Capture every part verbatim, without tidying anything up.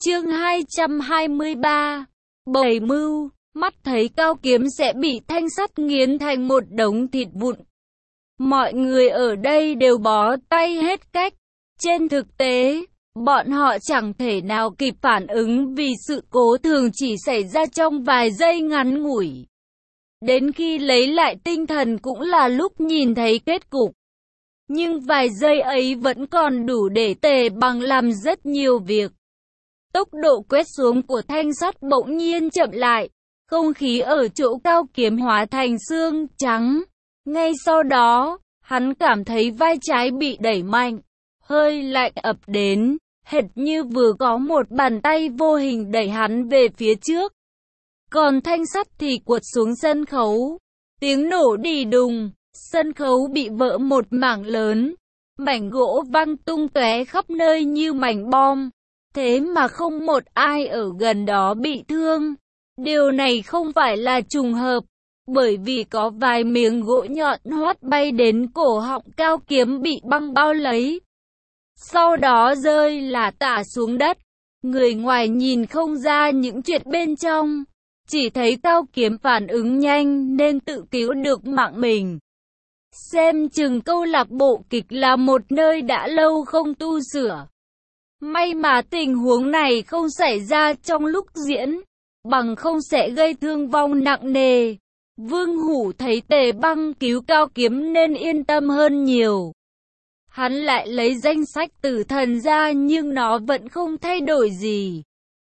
Chương hai trăm hai mươi ba. Bày mưu, mắt thấy Cao Kiếm sẽ bị thanh sắt nghiến thành một đống thịt vụn. Mọi người ở đây đều bó tay hết cách. Trên thực tế, bọn họ chẳng thể nào kịp phản ứng vì sự cố thường chỉ xảy ra trong vài giây ngắn ngủi. Đến khi lấy lại tinh thần cũng là lúc nhìn thấy kết cục. Nhưng vài giây ấy vẫn còn đủ để Tề Bằng làm rất nhiều việc. Tốc độ quét xuống của thanh sắt bỗng nhiên chậm lại, không khí ở chỗ Cao Kiếm hóa thành xương trắng. Ngay sau đó, hắn cảm thấy vai trái bị đẩy mạnh, hơi lạnh ập đến, hệt như vừa có một bàn tay vô hình đẩy hắn về phía trước. Còn thanh sắt thì quật xuống sân khấu, tiếng nổ đì đùng, sân khấu bị vỡ một mảng lớn, mảnh gỗ văng tung tóe khắp nơi như mảnh bom. Thế mà không một ai ở gần đó bị thương. Điều này không phải là trùng hợp, bởi vì có vài miếng gỗ nhọn hoắt bay đến cổ họng Cao Kiếm bị băng bao lấy. Sau đó rơi là tả xuống đất. Người ngoài nhìn không ra những chuyện bên trong, chỉ thấy Cao Kiếm phản ứng nhanh nên tự cứu được mạng mình. Xem chừng câu lạc bộ kịch là một nơi đã lâu không tu sửa. May mà tình huống này không xảy ra trong lúc diễn, bằng không sẽ gây thương vong nặng nề. Vương Hủ thấy Tề Băng cứu Cao Kiếm nên yên tâm hơn nhiều. Hắn lại lấy danh sách tử thần ra nhưng nó vẫn không thay đổi gì.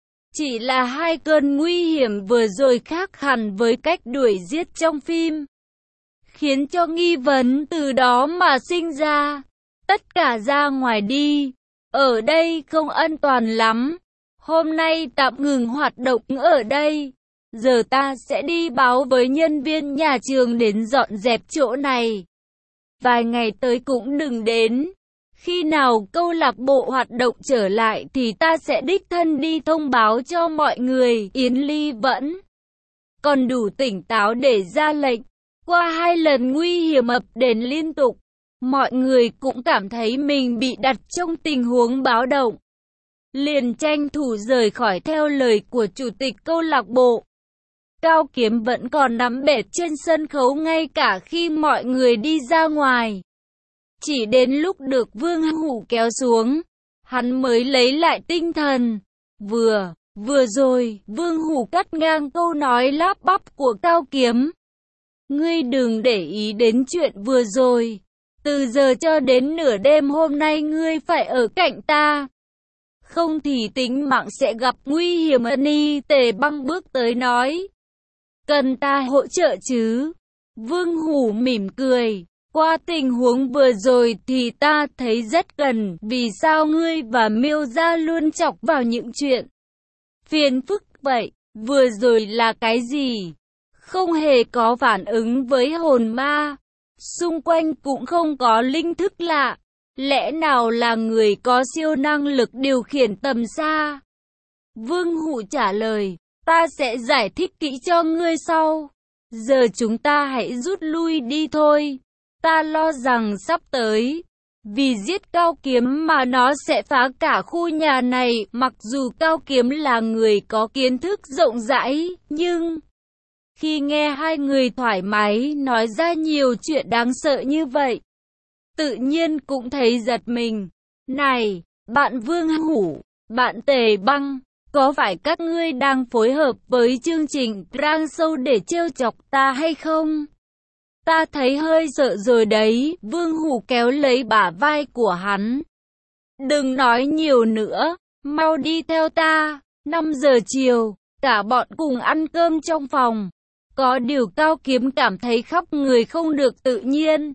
Chỉ là hai cơn nguy hiểm vừa rồi khác hẳn với cách đuổi giết trong phim, khiến cho nghi vấn từ đó mà sinh ra. Tất cả ra ngoài đi. Ở đây không an toàn lắm. Hôm nay tạm ngừng hoạt động ở đây. Giờ ta sẽ đi báo với nhân viên nhà trường đến dọn dẹp chỗ này. Vài ngày tới cũng đừng đến. Khi nào câu lạc bộ hoạt động trở lại thì ta sẽ đích thân đi thông báo cho mọi người. Yến Ly vẫn còn đủ tỉnh táo để ra lệnh. Qua hai lần nguy hiểm ập đến liên tục, mọi người cũng cảm thấy mình bị đặt trong tình huống báo động. Liền tranh thủ rời khỏi theo lời của chủ tịch câu lạc bộ. Cao Kiếm vẫn còn nắm bệt trên sân khấu ngay cả khi mọi người đi ra ngoài. Chỉ đến lúc được Vương Hủ kéo xuống, hắn mới lấy lại tinh thần. Vừa, vừa rồi, Vương Hủ cắt ngang câu nói lắp bắp của Cao Kiếm. Ngươi đừng để ý đến chuyện vừa rồi. Từ giờ cho đến nửa đêm hôm nay ngươi phải ở cạnh ta. Không thì tính mạng sẽ gặp nguy hiểm. Ni Tề Băng bước tới nói. Cần ta hỗ trợ chứ? Vương Hủ mỉm cười. Qua tình huống vừa rồi thì ta thấy rất cần. Vì sao ngươi và Miêu Gia luôn chọc vào những chuyện phiền phức vậy? Vừa rồi là cái gì? Không hề có phản ứng với hồn ma. Xung quanh cũng không có linh thức lạ. Lẽ nào là người có siêu năng lực điều khiển tầm xa? Vương Hủ trả lời. Ta sẽ giải thích kỹ cho ngươi sau. Giờ chúng ta hãy rút lui đi thôi. Ta lo rằng sắp tới, vì giết Cao Kiếm mà nó sẽ phá cả khu nhà này. Mặc dù Cao Kiếm là người có kiến thức rộng rãi, nhưng khi nghe hai người thoải mái nói ra nhiều chuyện đáng sợ như vậy, tự nhiên cũng thấy giật mình. Này, bạn Vương Hủ, bạn Tề Băng, có phải các ngươi đang phối hợp với chương trình Rang Show để trêu chọc ta hay không? Ta thấy hơi sợ rồi đấy. Vương Hủ kéo lấy bả vai của hắn. Đừng nói nhiều nữa, mau đi theo ta. năm giờ chiều, cả bọn cùng ăn cơm trong phòng. Có điều Cao Kiếm cảm thấy khắp người không được tự nhiên,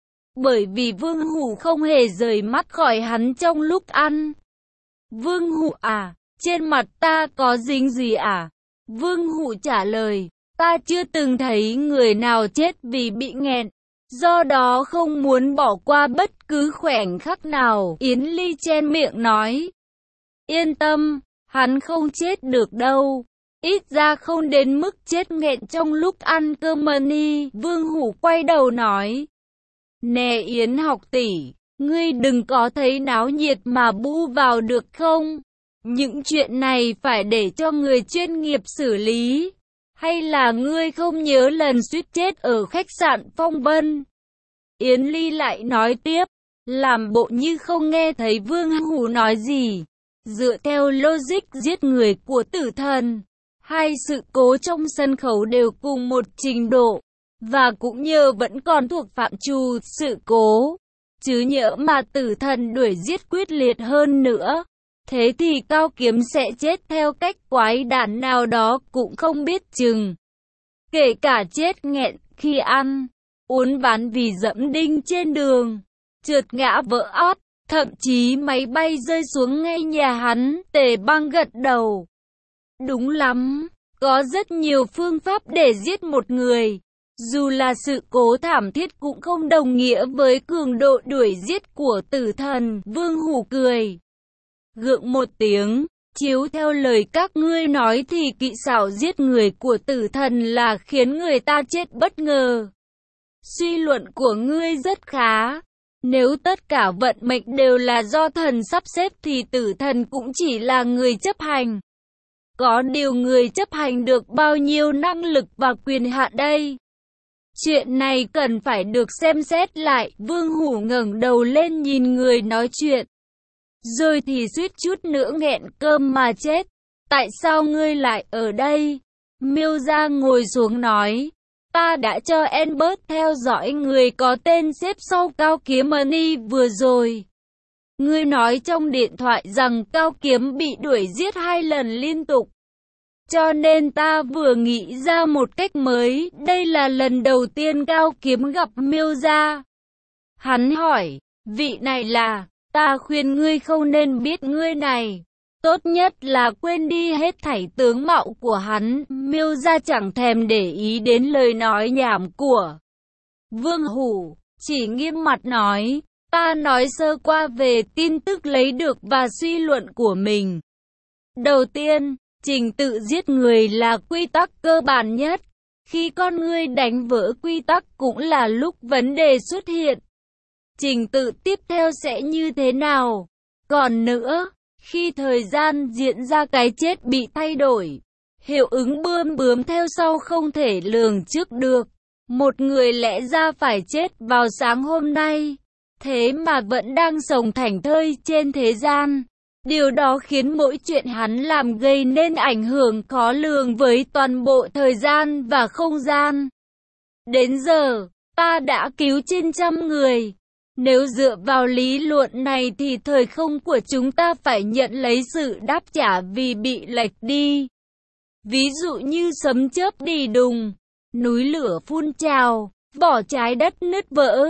bởi vì Vương Hủ không hề rời mắt khỏi hắn trong lúc ăn. Vương Hủ à, trên mặt ta có dính gì à? Vương Hủ trả lời, ta chưa từng thấy người nào chết vì bị nghẹn, do đó không muốn bỏ qua bất cứ khoảnh khắc nào. Yến Ly chen miệng nói, yên tâm, hắn không chết được đâu. Ít ra không đến mức chết nghẹn trong lúc ăn cơm. Ni Vương Hủ quay đầu nói, nè Yến học tỷ, ngươi đừng có thấy náo nhiệt mà bu vào được không? Những chuyện này phải để cho người chuyên nghiệp xử lý. Hay là ngươi không nhớ lần suýt chết ở khách sạn Phong Vân? Yến Ly lại nói tiếp, làm bộ như không nghe thấy Vương Hủ nói gì. Dựa theo logic giết người của tử thần, hai sự cố trong sân khấu đều cùng một trình độ, và cũng nhờ vẫn còn thuộc phạm trù sự cố, chứ nhỡ mà tử thần đuổi giết quyết liệt hơn nữa, thế thì Cao Kiếm sẽ chết theo cách quái đản nào đó cũng không biết chừng. Kể cả chết nghẹn khi ăn, uốn ván vì dẫm đinh trên đường, trượt ngã vỡ ót, thậm chí máy bay rơi xuống ngay nhà hắn. Tề Băng gật đầu. Đúng lắm, có rất nhiều phương pháp để giết một người. Dù là sự cố thảm thiết cũng không đồng nghĩa với cường độ đuổi giết của tử thần. Vương Hủ cười gượng một tiếng, chiếu theo lời các ngươi nói thì kỹ xảo giết người của tử thần là khiến người ta chết bất ngờ. Suy luận của ngươi rất khá. Nếu tất cả vận mệnh đều là do thần sắp xếp thì tử thần cũng chỉ là người chấp hành. Có điều người chấp hành được bao nhiêu năng lực và quyền hạn đây? Chuyện này cần phải được xem xét lại. Vương Hủ ngẩng đầu lên nhìn người nói chuyện, rồi thì suýt chút nữa nghẹn cơm mà chết. Tại sao ngươi lại ở đây? Miêu Gia ngồi xuống nói, ta đã cho Albert theo dõi người có tên xếp sau Cao Kiếm Money vừa rồi. Ngươi nói trong điện thoại rằng Cao Kiếm bị đuổi giết hai lần liên tục. Cho nên ta vừa nghĩ ra một cách mới. Đây là lần đầu tiên Cao Kiếm gặp Miêu Gia. Hắn hỏi, vị này là... Ta khuyên ngươi không nên biết ngươi này. Tốt nhất là quên đi hết thảy tướng mạo của hắn. Miêu Gia chẳng thèm để ý đến lời nói nhảm của Vương Hủ, chỉ nghiêm mặt nói, ta nói sơ qua về tin tức lấy được và suy luận của mình. Đầu tiên, trình tự giết người là quy tắc cơ bản nhất. Khi con ngươi đánh vỡ quy tắc cũng là lúc vấn đề xuất hiện. Trình tự tiếp theo sẽ như thế nào? Còn nữa, khi thời gian diễn ra cái chết bị thay đổi, hiệu ứng bươm bướm theo sau không thể lường trước được. Một người lẽ ra phải chết vào sáng hôm nay, thế mà vẫn đang sống thảnh thơi trên thế gian. Điều đó khiến mỗi chuyện hắn làm gây nên ảnh hưởng khó lường với toàn bộ thời gian và không gian. Đến giờ, ta đã cứu trên trăm người. Nếu dựa vào lý luận này thì thời không của chúng ta phải nhận lấy sự đáp trả vì bị lệch đi. Ví dụ như sấm chớp đi đùng, núi lửa phun trào, vỏ trái đất nứt vỡ,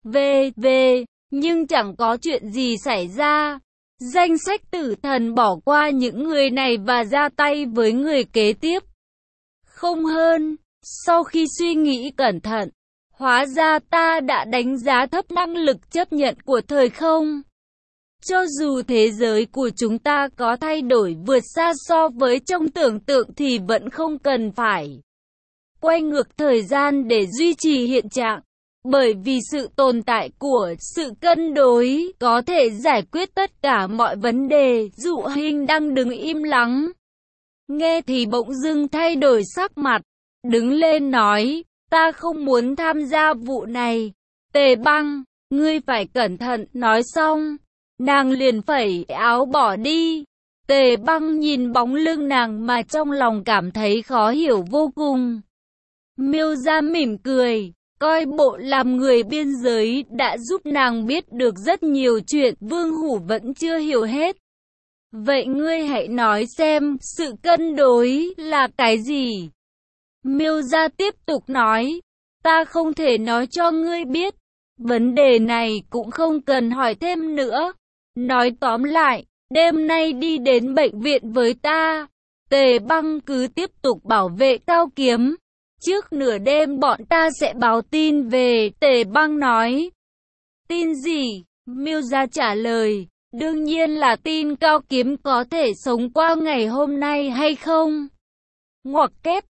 về về, nhưng chẳng có chuyện gì xảy ra. Danh sách tử thần bỏ qua những người này và ra tay với người kế tiếp. Không hơn, sau khi suy nghĩ cẩn thận, hóa ra ta đã đánh giá thấp năng lực chấp nhận của thời không. Cho dù thế giới của chúng ta có thay đổi vượt xa so với trong tưởng tượng thì vẫn không cần phải quay ngược thời gian để duy trì hiện trạng. Bởi vì sự tồn tại của sự cân đối có thể giải quyết tất cả mọi vấn đề. Dụ Hình đang đứng im lắng, nghe thì bỗng dưng thay đổi sắc mặt, đứng lên nói, ta không muốn tham gia vụ này. Tề Băng, ngươi phải cẩn thận. Nói xong, nàng liền phẩy áo bỏ đi. Tề Băng nhìn bóng lưng nàng mà trong lòng cảm thấy khó hiểu vô cùng. Miêu Gia mỉm cười, coi bộ làm người biên giới đã giúp nàng biết được rất nhiều chuyện Vương Hủ vẫn chưa hiểu hết. Vậy ngươi hãy nói xem, sự cân đối là cái gì? Miêu Gia tiếp tục nói, ta không thể nói cho ngươi biết. Vấn đề này cũng không cần hỏi thêm nữa. Nói tóm lại, đêm nay đi đến bệnh viện với ta. Tề Băng cứ tiếp tục bảo vệ Cao Kiếm. Trước nửa đêm bọn ta sẽ báo tin về. Tề Băng nói. Tin gì? Miêu Gia trả lời. Đương nhiên là tin Cao Kiếm có thể sống qua ngày hôm nay hay không. Ngoặc kép